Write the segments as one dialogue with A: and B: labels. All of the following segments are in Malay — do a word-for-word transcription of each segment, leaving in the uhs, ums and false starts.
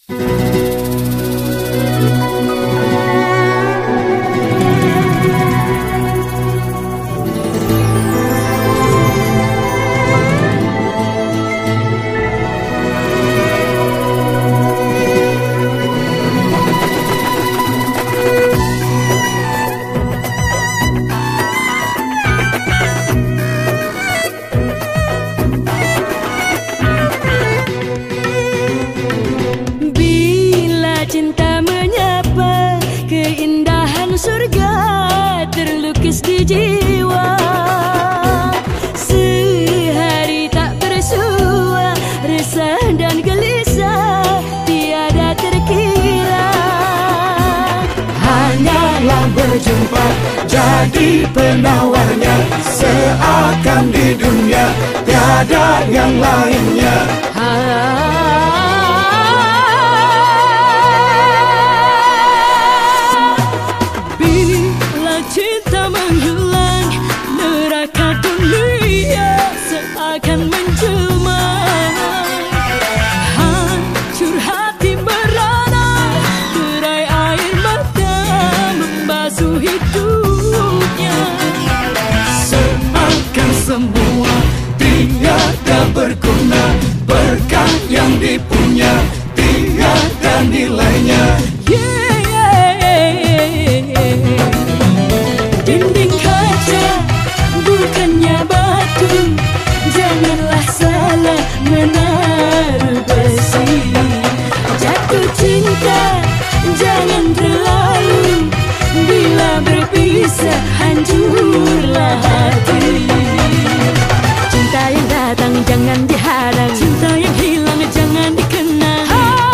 A: Cinta menyapa, keindahan surga terlukis di jiwa. Sehari tak bersua, resah dan gelisah tiada terkira.
B: Hanyalah berjumpa jadi penawarnya, seakan di dunia tiada yang lainnya.
A: Cinta menghilang, neraka dunia seakan menjelma. Hancur hati merana, derai air mata membasuh hidupnya.
B: Seakan semua tiada berguna, berkah yang dipunya tiada nilainya.
A: Dinding kaca bukannya batu, janganlah salah menaruh besi. Jatuh cinta jangan terlalu, bila berpisah hancurlah hati. Cinta yang datang jangan dihadang, cinta yang hilang jangan dikenang.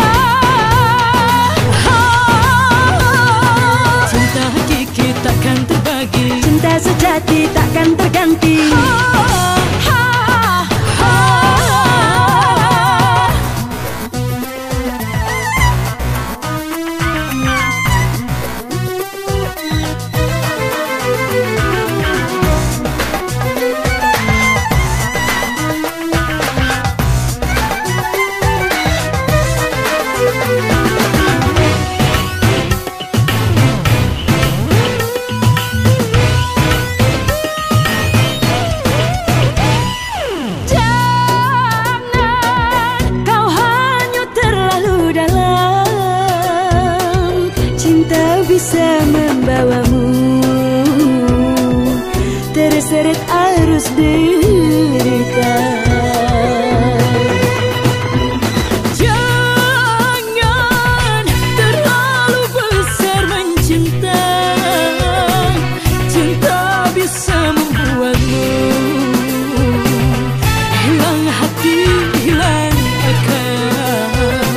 A: Cinta hakiki takkan terbagi, cinta sejati takkan terganti. Bisa membawamu terseret arus derita. Jangan terlalu besar mencinta, cinta bisa membuatmu hilang hati, hilang akal.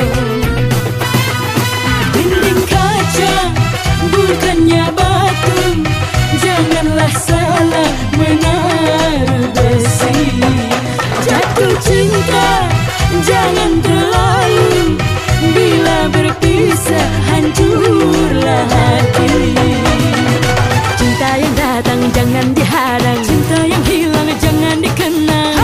A: Dinding kaca bukannya batu, janganlah salah menaruh besi. Jatuh cinta jangan terlalu, bila berpisah hancurlah hati. Cinta yang datang jangan dihadang, cinta yang hilang jangan dikenang.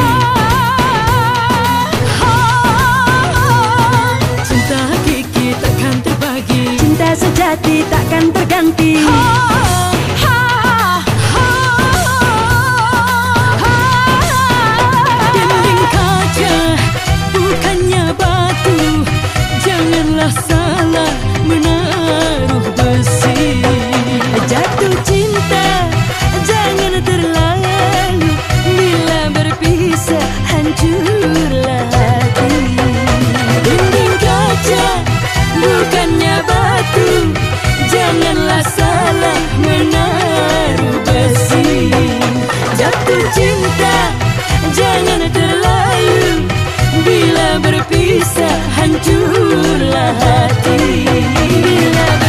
A: Cinta hakiki takkan terbagi, cinta sejati takkan terganti. Dinding kaca bukannya batu, janganlah salah menaruh besi. Jatuh cinta jangan terlalu, bila berpisah hancurlah hati. Dinding kaca bukannya batu, janganlah salah menaruh besi. Jatuh cinta jangan terlalu, bila berpisah hancurlah hati. Bila